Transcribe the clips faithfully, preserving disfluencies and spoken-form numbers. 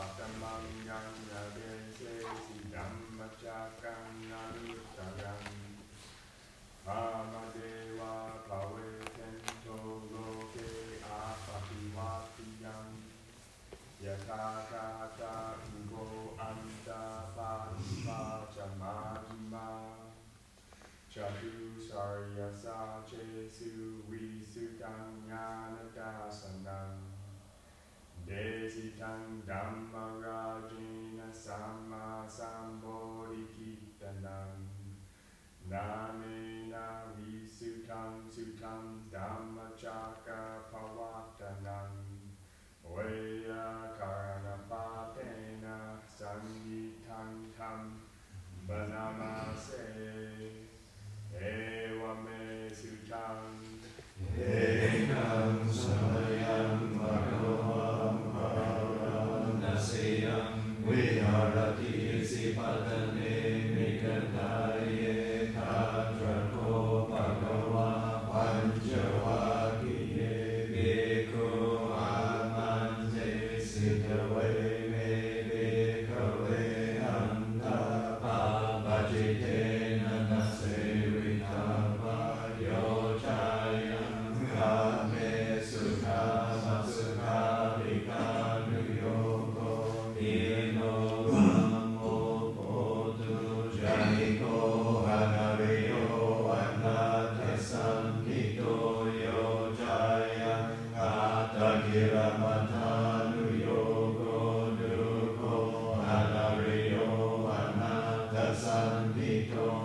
Desitang Dhammarajena Sama Sambodhikitanam Namena Visutam Sutam Dhammachaka Pavatanam Oya Karanapatena Sangitam Tam Banamase Ewame Sutam Ekam Samayam Bhagavam Paranasiyam Viharati Sipadane Mikataye Tatrako Bhagava Panchavakiye Bhikkhu Amante Siddhave Me Bhikkhave Anta Pavajitena Nasevitava Yochayam Kame Sukha Sukha Vikanuyogo Ino Vamo Potu Janiko Hanareyo Anate Sankito Yochayam Atakira Matanuyogo Duko Hanareyo Anate Sankito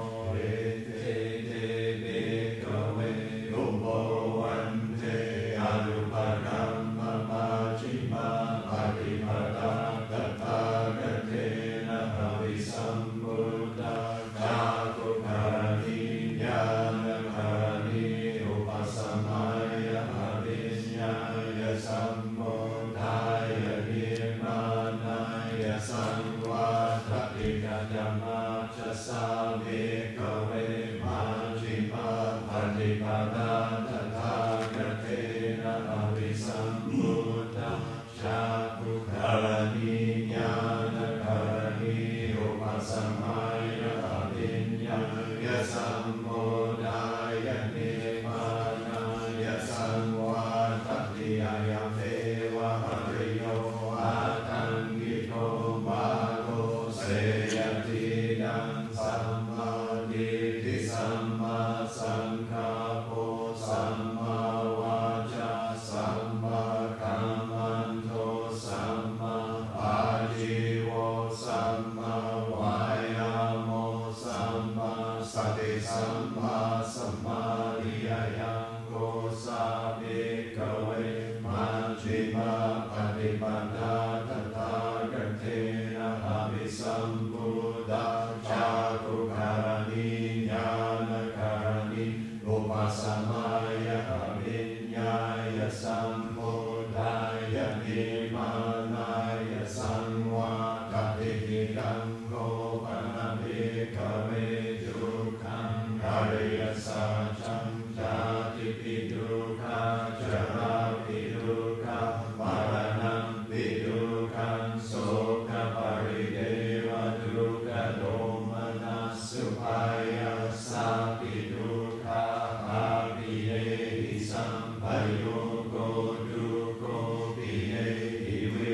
Go, do, go, be, he will.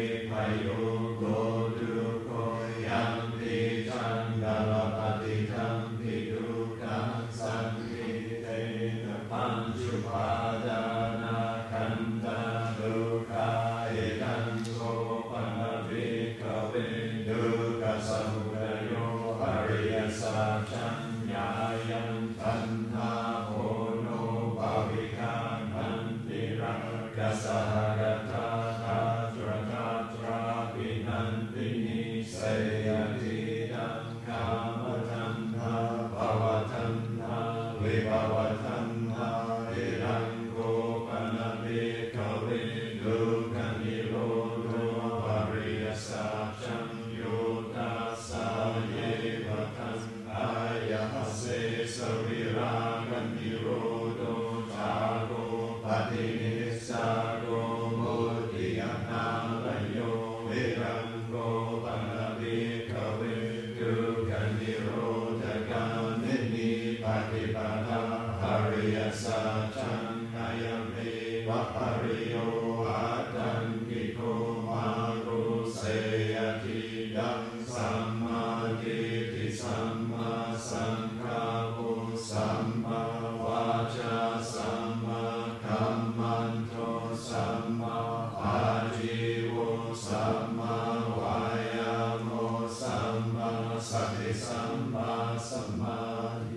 สัมมาวายโมสัมมาสติสัมมาสมาธิ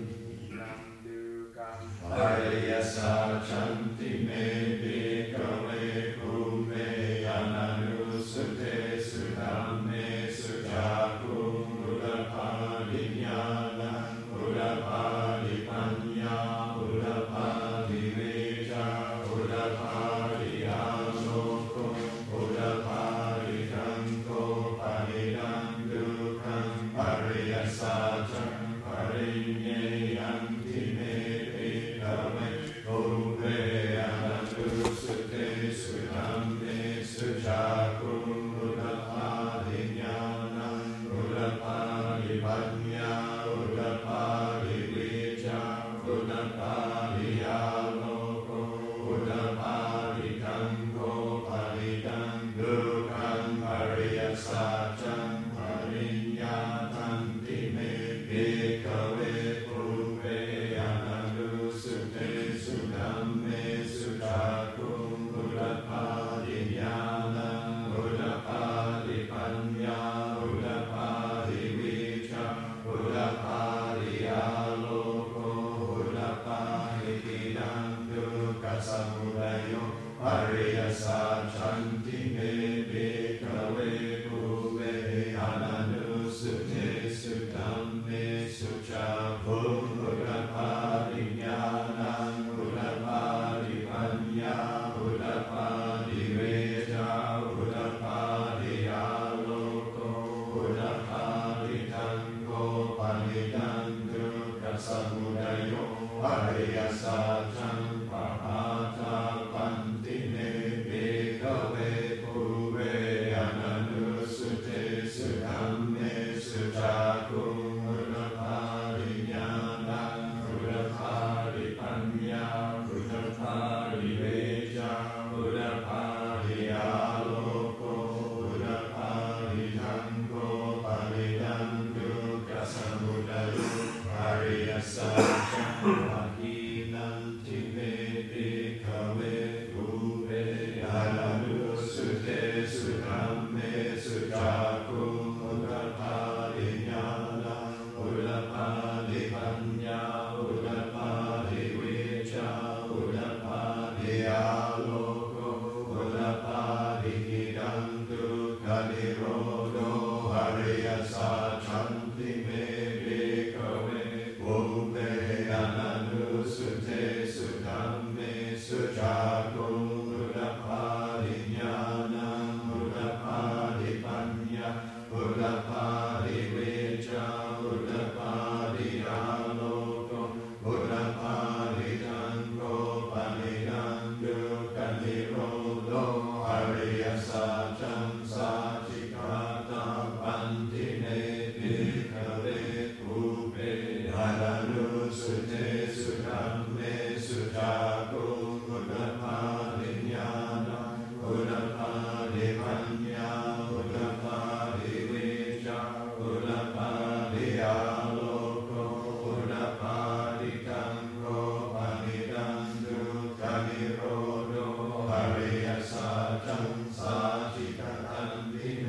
อริยสัจฉันติเมภิกขเวภูเมอนันตุสุเตสุธัมเมสุจักขุอุรภาลิญาณังอุรภาลิปัญญาอุรภาลิวิชาอุรภาลิอาโลโกอุรภาลิทังโกปะริดังดุขังอริยสัจจังปริญเยยันติเมภิกขเวภูเวอนันตุสุเตสุธัมเมสุจักขุอุรภาลิญาณังอุรภาลิปัญญาอุรภาลิวิชาอุรภาลิอาโลโกอุรภาลิทังโกปะริดังดุขังอริยสัจจังปริญญาทันติเมภิกขเวภูเวอนันตุสุเตสุธัมเมสุจักขุอุรภาลิญาณังอุรภาลิปัญญาอุรภาลิวิชาอุรภาลิอาโลโกอุรภาลิกิดังดุขัสสมุทัยโยอริยสัจฉันติเมภิกขเวภูเวอนันตุสุเตสุธัมเมสุจักขุอุรภาลิญาณังอุรภาลิปัญญาอุรภาลิเวชาอุรภาลิอาโลโกอุรภาลิทังโกปะริดังดุขัสสมุทัยโยอริยสัจจังปะหาทาปันติเมภิกขเวภูเวอนันตุสุเตสุธัมเมสุจักขุอุรภาลิญาณังอุรภาลิปัญญาอุรภาลิเวชาอุรภาลิอาโลโกอุรภาลิทังโกปะริดังดุขัสสมุทัยโยอริยสัจจังปะหินันติเมภิกขเวภูเวอนันตุสุเตสุธัมเมสุจักขุอุรภาลิญาณังอุรภาลิปัญญาอุรภาลิวิชาอุรภาลิอาโลโกอุรภาลิกิดังดุขันนิโรโธอริยสัจฉันติเมภิกขเวภูเวอนันตุสุเตสุธัมเมสุจักขุอุรภาลิญาณังอุรภาลิปัญญาอุรภาลิวิชาอุรภาลิอาโลโกอุรภาลิทังโกปะริดังดุขันนิโรโธอริยสัจจังสัจจิกาตาปันติเนภิกขเวภูเวอนันตุสุเตสุธัมเมสุจักขุอุรภาลิญาณังอุรภาลิปัญญาอุรภาลิวิชาอุรภาลิอาโลโกอุรภาลิทังโกปะริดังดุขันนิโรโธอริยสัจจังสัจจิกตันติเม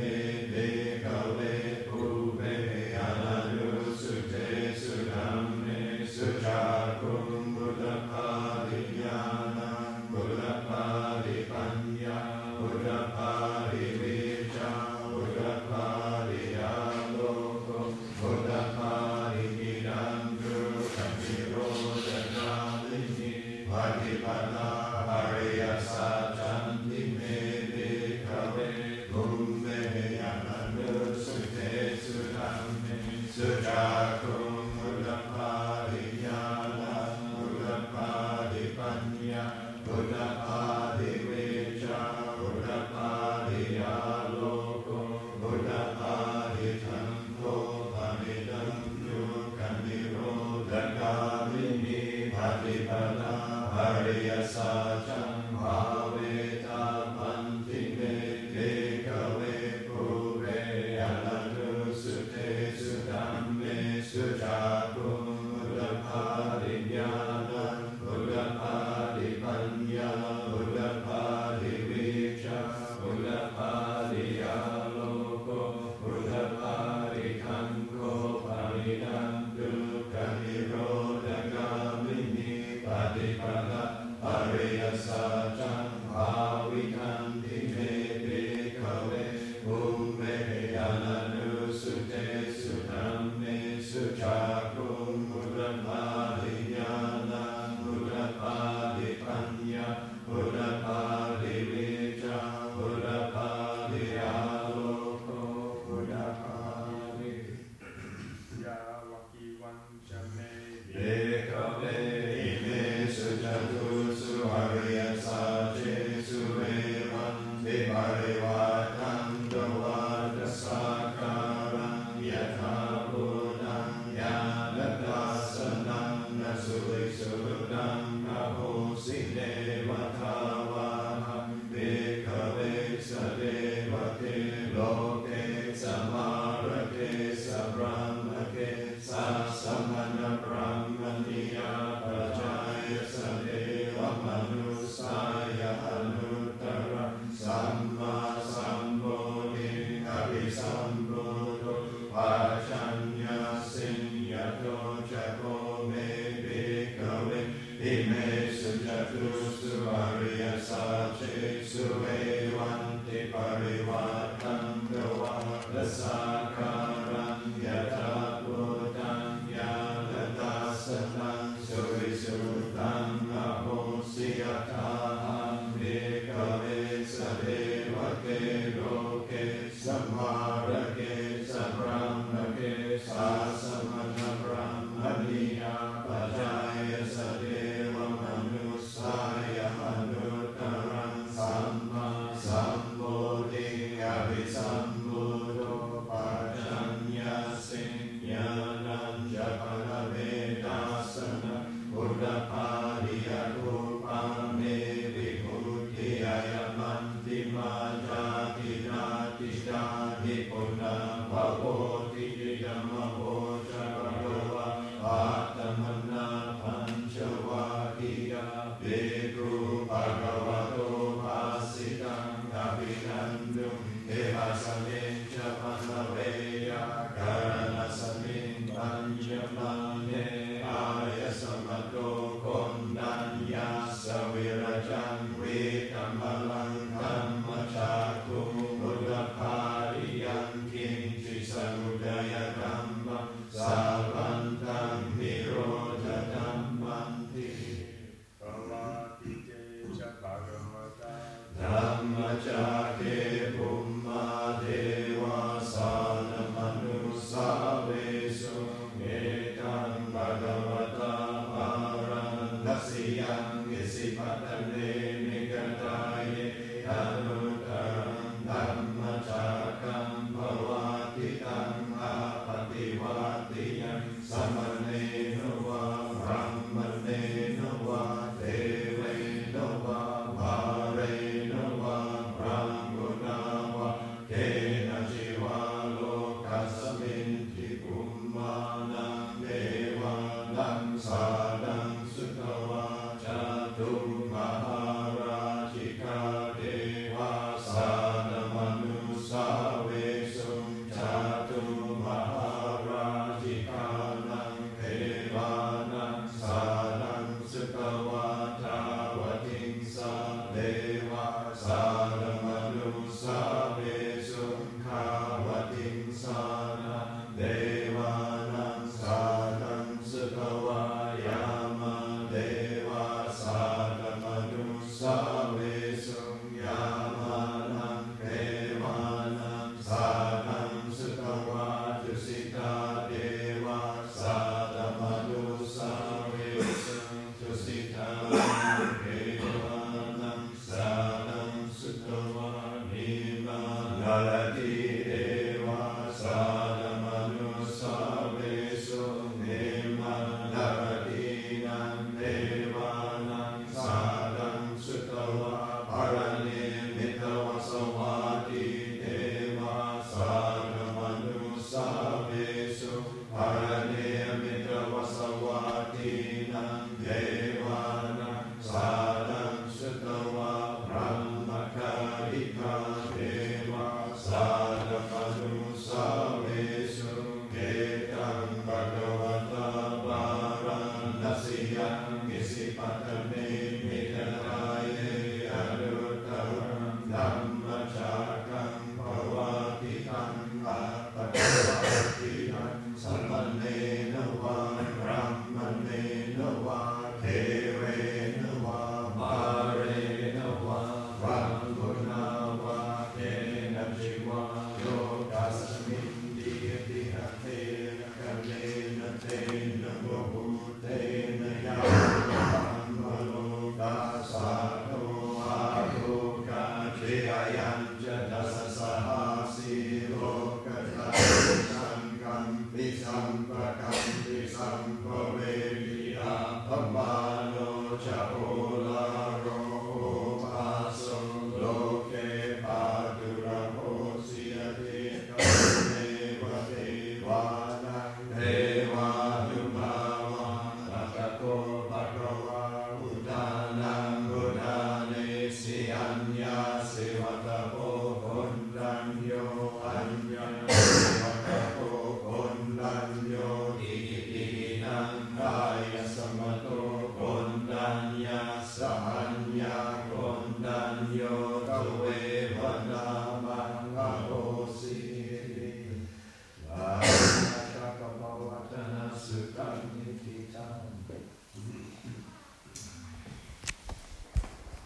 วัตังตวัตสักการังยะถาภูตังญาณทัสสนังนะสุวิสุทธังนะโหสิเดวทาวาหังเบกเวสเดวเทโลเกสมาระเกสบรมเกสัสสมณพรหมนิยาปัจจายสเดวมนุสสายอนุตตรังสัมมาสัมโพธิอภิสัมพุทโธปัจจัญญาสิญญโตจักโกเมภิกขเวอิเมสุจัตตุสุอริยสัจเจสุเอวันติปริวัตังตวัตสักการังยะถาภูตังญาณทัสสนังสุวิสุทธังนะโหสิยถาหังเบกเวสเดวะเกโลเกสัมมาระเกสัพพะมะเกสัสสมณพรหมนิยาปัจจายสเดวมนุสสายอนุตตรังสัมมาสัมโพธิอภิสัมพุทโธปัจจัญญาสิญญาณัญจปะเวทัสสนะอุตตภาริยรูปังเมวิมุตติยายมันติมาจาตินาติจานิปุณณภโวติยัมโหจะปะโวะอาตมนาพัญชวาทิยาเบกุภะคะวะโตภาสิตังอภินันตุเอหะสมิงจะปะเวยะการณสมิงปัญญมาเนอายสมัตโตคนดัญญาสวิรจังวิกัมมลังธัมมจักขุอุตตภาริยังกินจิสมุทัยธัมมังสาวันตังนิโรธธัมมังติภวติเตจะภะคะวะตาธัมมจักเขภูมมาเทวาสานมนุสสาเวสุเมตังภะคะวะตาอารังนัสสิยังกิสิปัตตเนนิกตายเยอนุตตรังธัมมจักขังภวติตังอาปฏิวัติยังสมเนโนวะพรหมเนโนวะเทเวโนวะภาเรโนวะพรหมุนาวะเกนะจิวาโลกัสมินทิภูมานังเทวานังสานังสุตวาจาตุมหาราชิกาเทวาสานมนุสสาเวสุจาตุมหาราชิกานังเทวานังสานังสุตวาทาวทิงสาเทวาสานมนุสสาเวสุขาวทิงสานังเทวานังสานังสุตวายามาเทวาสานมนุสสาเวสุยามานังเทวานังสานังสุตวาจุสิตาเทวาสานมนุสสาเวสุจุสิตาเทวานังสานังสุตวานิมานาลติเทวาสานมนุสสาเวสุเนมานาลตินังเทวานังสานังสุตวาภรเนมิตวสวาติเทวาสานมนุสสาเวสุภรเนมิตวสวาตินังเทวานังสานังสุตวาพรหมคาริกาเทวาสาเว